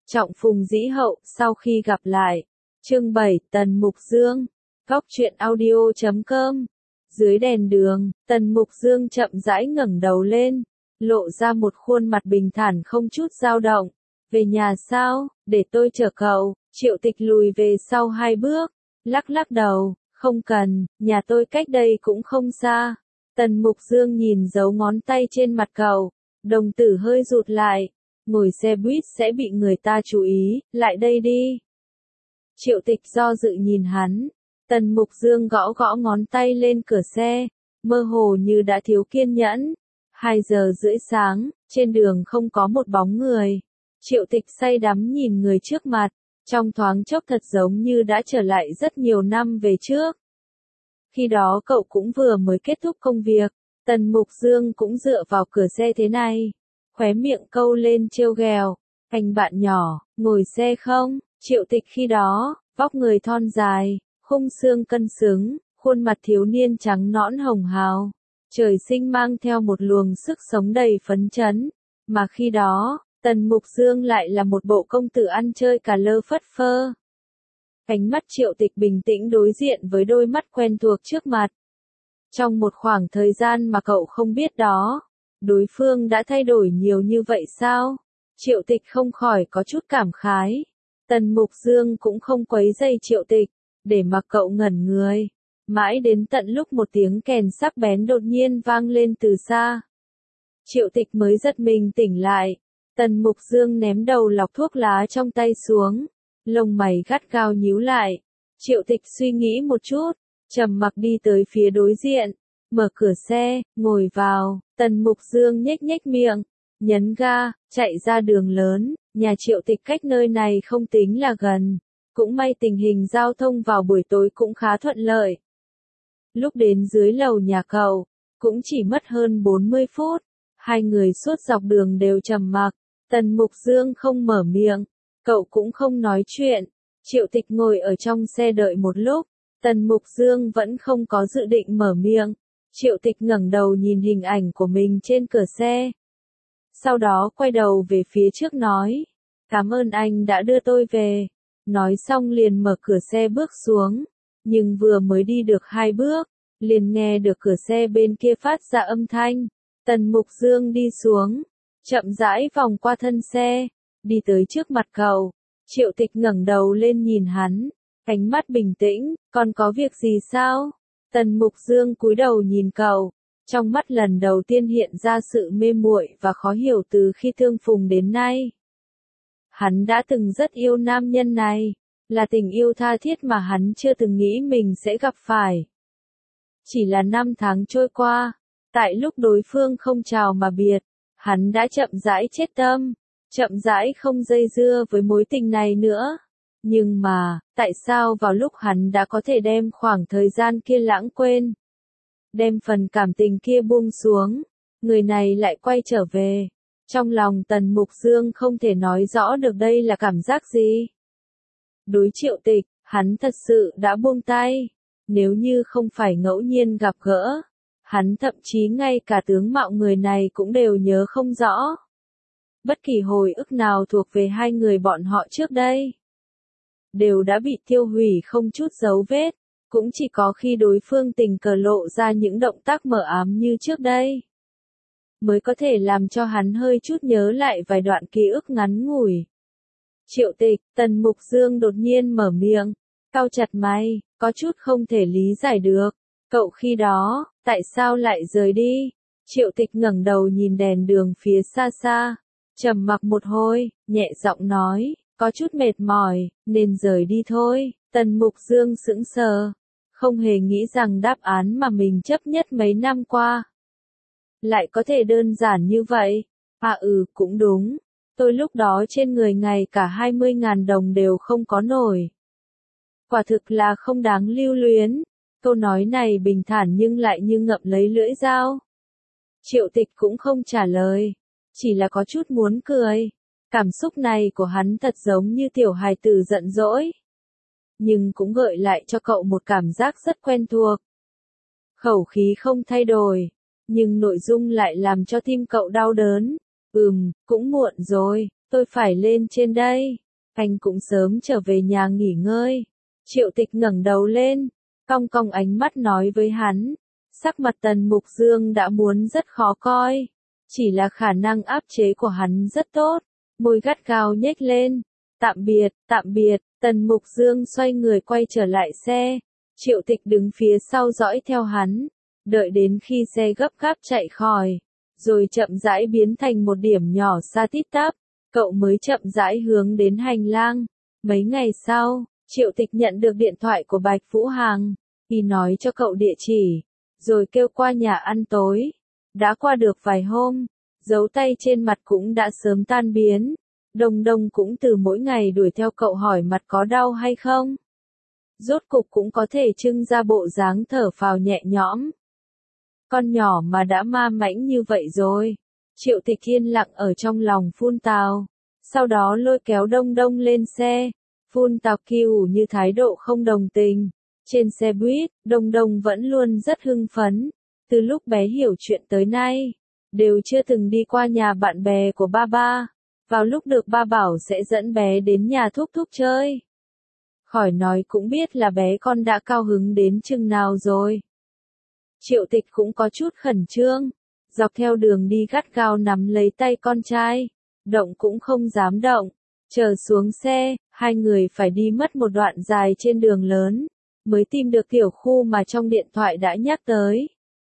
Trọng Phùng Dĩ Hậu, sau khi gặp lại. Chương 7, Tần Mục Dương. Góc truyện audio.com. Dưới đèn đường, Tần Mục Dương chậm rãi ngẩng đầu lên, lộ ra một khuôn mặt bình thản không chút dao động. Về nhà sao, để tôi chở cậu. Triệu Tịch lùi về sau 2 bước, lắc lắc đầu, không cần, nhà tôi cách đây cũng không xa. Tần Mục Dương nhìn dấu ngón tay trên mặt cậu, đồng tử hơi rụt lại. Ngồi xe buýt sẽ bị người ta chú ý, lại đây đi. Triệu Tịch do dự nhìn hắn. Tần Mục Dương gõ gõ ngón tay lên cửa xe, mơ hồ như đã thiếu kiên nhẫn. 2 giờ rưỡi sáng, trên đường không có một bóng người. Triệu Tịch say đắm nhìn người trước mặt, trong thoáng chốc thật giống như đã trở lại rất nhiều năm về trước. Khi đó cậu cũng vừa mới kết thúc công việc, Tần Mục Dương cũng dựa vào cửa xe thế này, khóe miệng câu lên trêu ghẹo, "Anh bạn nhỏ, ngồi xe không?" Triệu Tịch khi đó, vóc người thon dài, khung xương cân xứng, khuôn mặt thiếu niên trắng nõn hồng hào, trời sinh mang theo một luồng sức sống đầy phấn chấn, mà khi đó, Tần Mục Dương lại là một bộ công tử ăn chơi cà lơ phất phơ. Ánh mắt Triệu Tịch bình tĩnh đối diện với đôi mắt quen thuộc trước mặt. Trong một khoảng thời gian mà cậu không biết đó, đối phương đã thay đổi nhiều như vậy sao? Triệu Tịch không khỏi có chút cảm khái. Tần Mục Dương cũng không quấy rầy Triệu Tịch, để mặc cậu ngẩn người. Mãi đến tận lúc một tiếng kèn sắc bén đột nhiên vang lên từ xa. Triệu Tịch mới giật mình tỉnh lại. Tần Mục Dương ném đầu lọc thuốc lá trong tay xuống, lông mày gắt gao nhíu lại. Triệu Tịch suy nghĩ một chút, trầm mặc đi tới phía đối diện, mở cửa xe, ngồi vào. Tần Mục Dương nhếch nhếch miệng, nhấn ga, chạy ra đường lớn. Nhà Triệu Tịch cách nơi này không tính là gần, cũng may tình hình giao thông vào buổi tối cũng khá thuận lợi. Lúc đến dưới lầu nhà cậu, cũng chỉ mất hơn 40 phút, 2 người suốt dọc đường đều trầm mặc. Tần Mục Dương không mở miệng, cậu cũng không nói chuyện. Triệu Tịch ngồi ở trong xe đợi một lúc, Tần Mục Dương vẫn không có dự định mở miệng. Triệu Tịch ngẩng đầu nhìn hình ảnh của mình trên cửa xe. Sau đó quay đầu về phía trước nói, "Cảm ơn anh đã đưa tôi về." Nói xong liền mở cửa xe bước xuống, nhưng vừa mới đi được 2 bước, liền nghe được cửa xe bên kia phát ra âm thanh. Tần Mục Dương đi xuống, chậm rãi vòng qua thân xe, đi tới trước mặt cậu. Triệu Tịch ngẩng đầu lên nhìn hắn, ánh mắt bình tĩnh, "Còn có việc gì sao?" Tần Mục Dương cúi đầu nhìn cậu, trong mắt lần đầu tiên hiện ra sự mê muội và khó hiểu từ khi tương phùng đến nay. Hắn đã từng rất yêu nam nhân này, là tình yêu tha thiết mà hắn chưa từng nghĩ mình sẽ gặp phải. Chỉ là 5 tháng trôi qua, tại lúc đối phương không chào mà biệt, hắn đã chậm rãi chết tâm, chậm rãi không dây dưa với mối tình này nữa. Nhưng mà, tại sao vào lúc hắn đã có thể đem khoảng thời gian kia lãng quên, đem phần cảm tình kia buông xuống, người này lại quay trở về? Trong lòng Tần Mục Dương không thể nói rõ được đây là cảm giác gì. Đối Triệu Tịch, hắn thật sự đã buông tay. Nếu như không phải ngẫu nhiên gặp gỡ, hắn thậm chí ngay cả tướng mạo người này cũng đều nhớ không rõ. Bất kỳ hồi ức nào thuộc về 2 người bọn họ trước đây, đều đã bị tiêu hủy không chút dấu vết. Cũng chỉ có khi đối phương tình cờ lộ ra những động tác mờ ám như trước đây, mới có thể làm cho hắn hơi chút nhớ lại vài đoạn ký ức ngắn ngủi. Triệu Tịch, Tần Mục Dương đột nhiên mở miệng, cau chặt mày, có chút không thể lý giải được. Cậu khi đó, tại sao lại rời đi? Triệu Tịch ngẩng đầu nhìn đèn đường phía xa xa, trầm mặc một hồi, nhẹ giọng nói, có chút mệt mỏi, nên rời đi thôi. Tần Mục Dương sững sờ, không hề nghĩ rằng đáp án mà mình chấp nhất mấy năm qua lại có thể đơn giản như vậy. Cũng đúng. Tôi lúc đó trên người ngay cả 20.000 đồng đều không có nổi. Quả thực là không đáng lưu luyến. Câu nói này bình thản nhưng lại như ngậm lấy lưỡi dao. Triệu Tịch cũng không trả lời, chỉ là có chút muốn cười. Cảm xúc này của hắn thật giống như tiểu hài tử giận dỗi, nhưng cũng gợi lại cho cậu một cảm giác rất quen thuộc. Khẩu khí không thay đổi, nhưng nội dung lại làm cho tim cậu đau đớn. Cũng muộn rồi, Tôi phải lên trên đây. Anh cũng sớm trở về nhà nghỉ ngơi. Triệu Tịch ngẩng đầu lên, cong cong ánh mắt nói với hắn. Sắc mặt Tần Mục Dương đã muốn rất khó coi. Chỉ là khả năng áp chế của hắn rất tốt. Môi gắt gao nhếch lên. Tạm biệt, Tần Mục Dương xoay người quay trở lại xe. Triệu Tịch đứng phía sau dõi theo hắn. Đợi đến khi xe gấp gáp chạy khỏi, rồi chậm rãi biến thành một điểm nhỏ xa tít tắp, cậu mới chậm rãi hướng đến hành lang. Mấy ngày sau, Triệu Tịch nhận được điện thoại của Bạch Vũ Hằng, y nói cho cậu địa chỉ, rồi kêu qua nhà ăn tối. Đã qua được vài hôm, dấu tay trên mặt cũng đã sớm tan biến. Đông Đông cũng từ mỗi ngày đuổi theo cậu hỏi mặt có đau hay không. Rốt cục cũng có thể trưng ra bộ dáng thở phào nhẹ nhõm. Con nhỏ mà đã ma mãnh như vậy rồi. Triệu Tịch yên lặng ở trong lòng phun tào. Sau đó lôi kéo Đông Đông lên xe. Phun tào kiều như thái độ không đồng tình. Trên xe buýt, Đông Đông vẫn luôn rất hưng phấn. Từ lúc bé hiểu chuyện tới nay, đều chưa từng đi qua nhà bạn bè của ba ba. Vào lúc được ba bảo sẽ dẫn bé đến nhà thúc thúc chơi. Khỏi nói cũng biết là bé con đã cao hứng đến chừng nào rồi. Triệu Tịch cũng có chút khẩn trương, dọc theo đường đi gắt gao nắm lấy tay con trai, động cũng không dám động. Chờ xuống xe, hai người phải đi mất một đoạn dài trên đường lớn, mới tìm được tiểu khu mà trong điện thoại đã nhắc tới.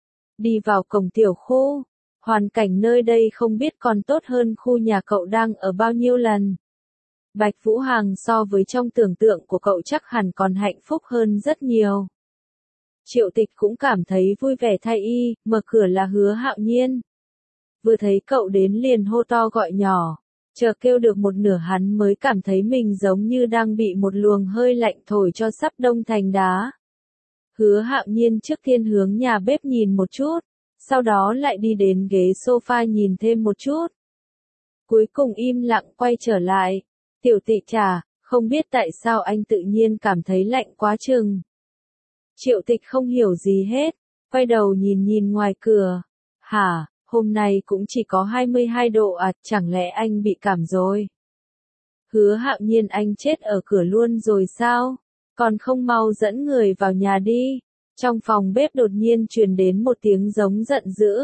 Đi vào cổng tiểu khu, hoàn cảnh nơi đây không biết còn tốt hơn khu nhà cậu đang ở bao nhiêu lần. Bạch Vũ Hằng so với trong tưởng tượng của cậu chắc hẳn còn hạnh phúc hơn rất nhiều. Triệu Tịch cũng cảm thấy vui vẻ thay y, mở cửa là Hứa Hạo Nhiên. Vừa thấy cậu đến liền hô to gọi nhỏ, chờ kêu được một nửa hắn mới cảm thấy mình giống như đang bị một luồng hơi lạnh thổi cho sắp đông thành đá. Hứa Hạo Nhiên trước tiên hướng nhà bếp nhìn một chút, sau đó lại đi đến ghế sofa nhìn thêm một chút. Cuối cùng im lặng quay trở lại. Tiểu Tịch trà, không biết tại sao anh tự nhiên cảm thấy lạnh quá chừng. Triệu Tịch không hiểu gì hết, quay đầu nhìn ngoài cửa. Hả, hôm nay cũng chỉ có 22 độ à, chẳng lẽ anh bị cảm rồi? Hứa Hạo Nhiên, anh chết ở cửa luôn rồi sao? Còn không mau dẫn người vào nhà đi. Trong phòng bếp đột nhiên truyền đến một tiếng giống giận dữ.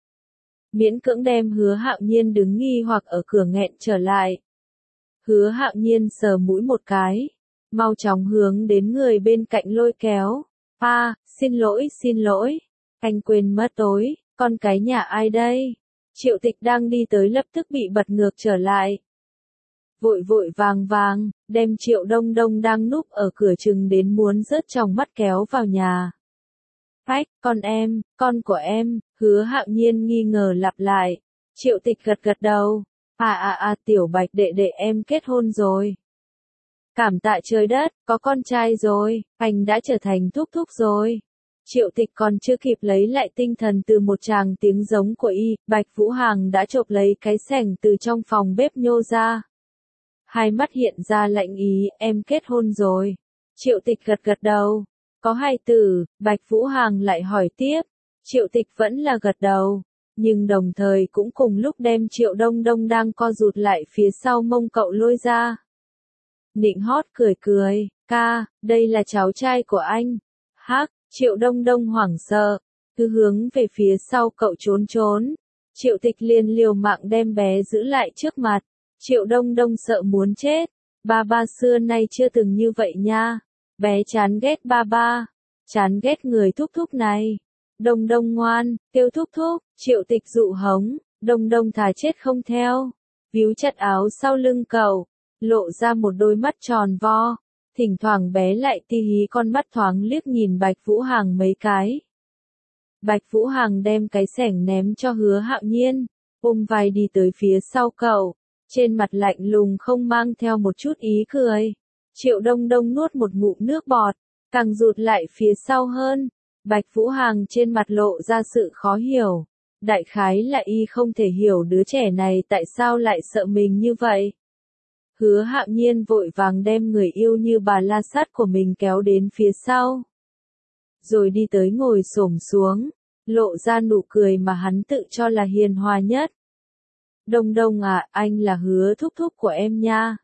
Miễn cưỡng đem Hứa Hạo Nhiên đứng nghi hoặc ở cửa nghẹn trở lại. Hứa Hạo Nhiên sờ mũi một cái, mau chóng hướng đến người bên cạnh lôi kéo. Xin lỗi, anh quên mất tối, con cái nhà ai đây? Triệu Tịch đang đi tới lập tức bị bật ngược trở lại. Vội vàng, đem Triệu Đông Đông đang núp ở cửa chừng đến muốn rớt trong mắt kéo vào nhà. Phách, con của em, Hứa Hạo Nhiên nghi ngờ lặp lại. Triệu Tịch gật đầu. Tiểu Bạch đệ đệ em kết hôn rồi. Cảm tạ trời đất, có con trai rồi, anh đã trở thành thúc thúc rồi. Triệu Tịch còn chưa kịp lấy lại tinh thần từ một tràng tiếng giống của y, Bạch Vũ Hằng đã chộp lấy cái xẻng từ trong phòng bếp nhô ra. Hai mắt hiện ra lạnh ý, em kết hôn rồi. Triệu Tịch gật đầu. Có hai tử, Bạch Vũ Hằng lại hỏi tiếp. Triệu Tịch vẫn là gật đầu, nhưng đồng thời cũng cùng lúc đem Triệu Đông Đông đang co rụt lại phía sau mông cậu lôi ra. Nịnh hót cười, ca, đây là cháu trai của anh. Hắc, Triệu Đông Đông hoảng sợ, cứ hướng về phía sau cậu trốn. Triệu Tịch liền liều mạng đem bé giữ lại trước mặt. Triệu Đông Đông sợ muốn chết. Ba xưa nay chưa từng như vậy nha. Bé chán ghét ba, chán ghét người thúc thúc này. Đông Đông ngoan, kêu thúc thúc. Triệu Tịch dụ hống, Đông Đông thà chết không theo. Víu chặt áo sau lưng cậu, lộ ra một đôi mắt tròn vo. Thỉnh thoảng bé lại ti hí con mắt thoáng liếc nhìn Bạch Vũ Hằng mấy cái. Bạch Vũ Hằng đem cái xẻng ném cho Hứa Hạo Nhiên, ôm vai đi tới phía sau cậu, trên mặt lạnh lùng không mang theo một chút ý cười. Triệu Đông Đông nuốt một ngụm nước bọt, càng rụt lại phía sau hơn. Bạch Vũ Hằng trên mặt lộ ra sự khó hiểu. Đại khái là y không thể hiểu đứa trẻ này tại sao lại sợ mình như vậy. Hứa Hạo Nhiên vội vàng đem người yêu như bà la sát của mình kéo đến phía sau. Rồi đi tới ngồi xổm xuống, lộ ra nụ cười mà hắn tự cho là hiền hòa nhất. Đông Đông à, anh là Hứa thúc thúc của em nha.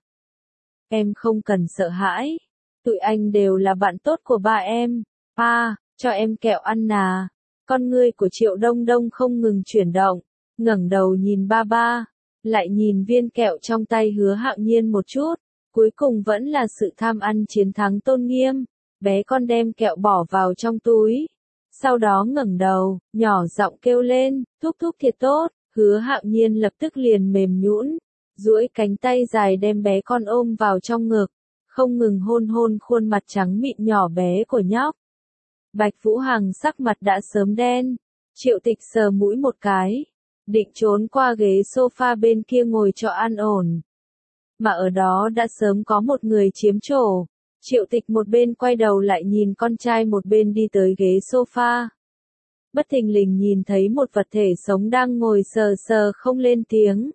Em không cần sợ hãi. Tụi anh đều là bạn tốt của ba em. Pa, cho em kẹo ăn nà. Con ngươi của Triệu Đông Đông không ngừng chuyển động, ngẩng đầu nhìn ba ba, lại nhìn viên kẹo trong tay Hứa Hạo Nhiên một chút, cuối cùng vẫn là sự tham ăn chiến thắng tôn nghiêm. Bé con đem kẹo bỏ vào trong túi, sau đó ngẩng đầu, nhỏ giọng kêu lên, thúc thúc thiệt tốt. Hứa Hạo Nhiên lập tức liền mềm nhũn, duỗi cánh tay dài đem bé con ôm vào trong ngực, không ngừng hôn hôn khuôn mặt trắng mịn nhỏ bé của nhóc. Bạch Vũ Hằng sắc mặt đã sớm đen, Triệu Tịch sờ mũi một cái, định trốn qua ghế sofa bên kia ngồi cho an ổn. Mà ở đó đã sớm có một người chiếm chỗ. Triệu Tịch một bên quay đầu lại nhìn con trai một bên đi tới ghế sofa. Bất thình lình nhìn thấy một vật thể sống đang ngồi sờ sờ không lên tiếng.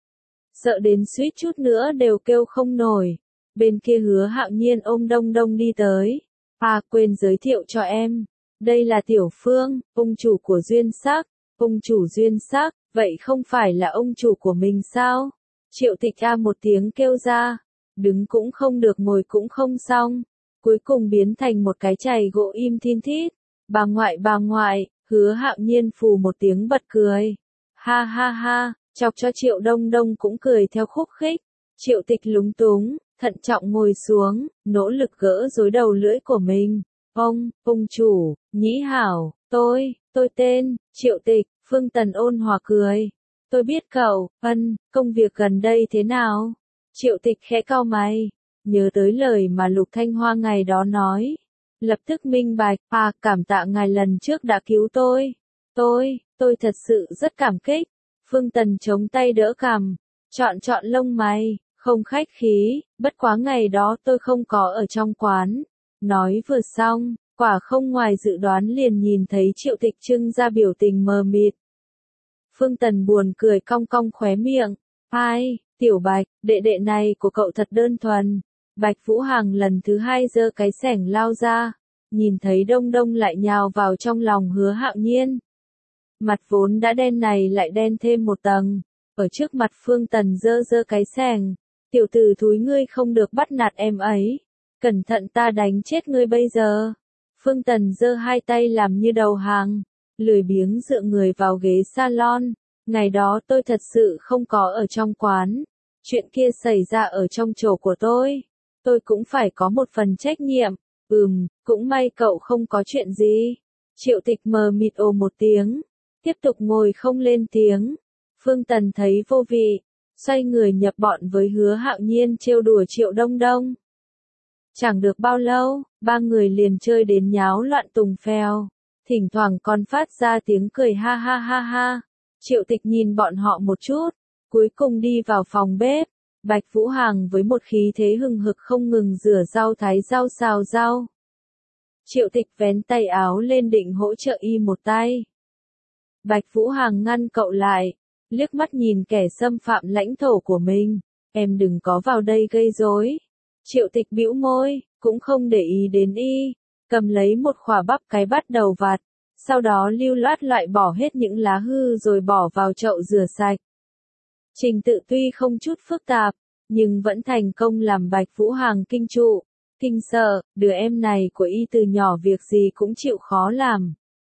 Sợ đến suýt chút nữa đều kêu không nổi. Bên kia Hứa Hạo Nhiên ôm Đông Đông đi tới. À quên giới thiệu cho em. Đây là Tiểu Phương, ông chủ của Duyên Sắc. Ông chủ Duyên Sắc, vậy không phải là ông chủ của mình sao? Triệu Tịch a một tiếng kêu ra. Đứng cũng không được ngồi cũng không xong. Cuối cùng biến thành một cái chày gỗ im thin thít. Bà ngoại, Hứa Hạo Nhiên phù một tiếng bật cười. Ha ha ha, chọc cho Triệu Đông Đông cũng cười theo khúc khích. Triệu Tịch lúng túng, thận trọng ngồi xuống, nỗ lực gỡ rối đầu lưỡi của mình. Ông chủ, nhĩ hảo, tôi tên, Triệu Tịch. Phương Tần ôn hòa cười. Tôi biết cậu, công việc gần đây thế nào? Triệu Tịch khẽ cau mày, nhớ tới lời mà Lục Thanh Hoa ngày đó nói. Lập tức minh bạch, cảm tạ ngài lần trước đã cứu tôi. Tôi thật sự rất cảm kích. Phương Tần chống tay đỡ cằm, chọn lông mày, không khách khí, bất quá ngày đó tôi không có ở trong quán. Nói vừa xong, quả không ngoài dự đoán liền nhìn thấy Triệu Tịch trưng ra biểu tình mờ mịt. Phương Tần buồn cười cong cong khóe miệng. Ai, Tiểu Bạch, đệ đệ này của cậu thật đơn thuần. Bạch Vũ Hằng lần thứ hai giơ cái xẻng lao ra, nhìn thấy Đông Đông lại nhào vào trong lòng Hứa Hạo Nhiên. Mặt vốn đã đen này lại đen thêm một tầng, ở trước mặt Phương Tần giơ cái xẻng. Tiểu tử thúi ngươi không được bắt nạt em ấy. Cẩn thận ta đánh chết ngươi bây giờ. Phương Tần giơ hai tay làm như đầu hàng, lười biếng dựa người vào ghế salon. Ngày đó tôi thật sự không có ở trong quán. Chuyện kia xảy ra ở trong chỗ của tôi. Tôi cũng phải có một phần trách nhiệm. Cũng may cậu không có chuyện gì. Triệu Tịch mờ mịt ồ một tiếng, tiếp tục ngồi không lên tiếng. Phương Tần thấy vô vị, xoay người nhập bọn với Hứa Hạo Nhiên trêu đùa Triệu Đông Đông. Chẳng được bao lâu, ba người liền chơi đến nháo loạn tùng phèo, thỉnh thoảng còn phát ra tiếng cười ha ha ha ha. Triệu Tịch nhìn bọn họ một chút, cuối cùng đi vào phòng bếp. Bạch Vũ Hằng với một khí thế hừng hực không ngừng rửa rau thái rau xào rau. Triệu Tịch vén tay áo lên định hỗ trợ y một tay. Bạch Vũ Hằng ngăn cậu lại, liếc mắt nhìn kẻ xâm phạm lãnh thổ của mình. Em đừng có vào đây gây rối. Triệu Tịch bĩu môi, cũng không để ý đến y, cầm lấy một khỏa bắp cái bắt đầu vặt, sau đó lưu loát loại bỏ hết những lá hư rồi bỏ vào chậu rửa sạch. Trình tự tuy không chút phức tạp, nhưng vẫn thành công làm Bạch Vũ Hằng kinh trụ, kinh sợ, đứa em này của y từ nhỏ việc gì cũng chịu khó làm.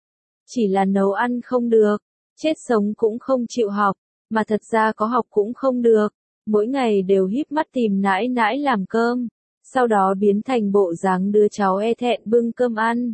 Chỉ là nấu ăn không được, chết sống cũng không chịu học, mà thật ra có học cũng không được, mỗi ngày đều híp mắt tìm nãi nãi làm cơm, sau đó biến thành bộ dáng đứa cháu e thẹn bưng cơm ăn.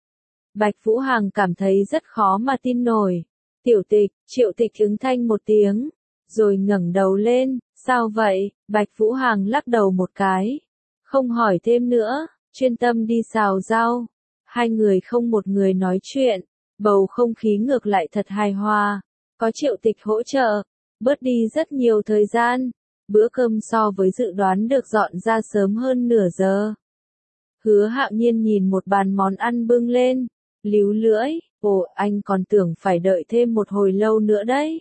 Bạch Vũ Hằng cảm thấy rất khó mà tin nổi. Tiểu Tịch, Triệu Tịch ứng thanh một tiếng, rồi ngẩng đầu lên, sao vậy? Bạch Vũ Hằng lắc đầu một cái, không hỏi thêm nữa, chuyên tâm đi xào rau. Hai người không một người nói chuyện, bầu không khí ngược lại thật hài hòa, có Triệu Tịch hỗ trợ, bớt đi rất nhiều thời gian. Bữa cơm so với dự đoán được dọn ra sớm hơn nửa giờ. Hứa Hạo Nhiên nhìn một bàn món ăn bưng lên, líu lưỡi, anh còn tưởng phải đợi thêm một hồi lâu nữa đấy.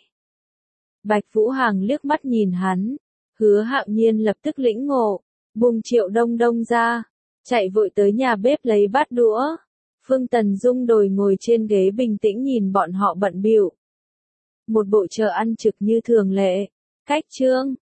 Bạch Vũ Hằng liếc mắt nhìn hắn, Hứa Hạo Nhiên lập tức lĩnh ngộ, buông Triệu Đông Đông ra, chạy vội tới nhà bếp lấy bát đũa. Phương Tần Dung đồi ngồi trên ghế bình tĩnh nhìn bọn họ bận bịu. Một bộ chờ ăn trực như thường lệ. Cách chương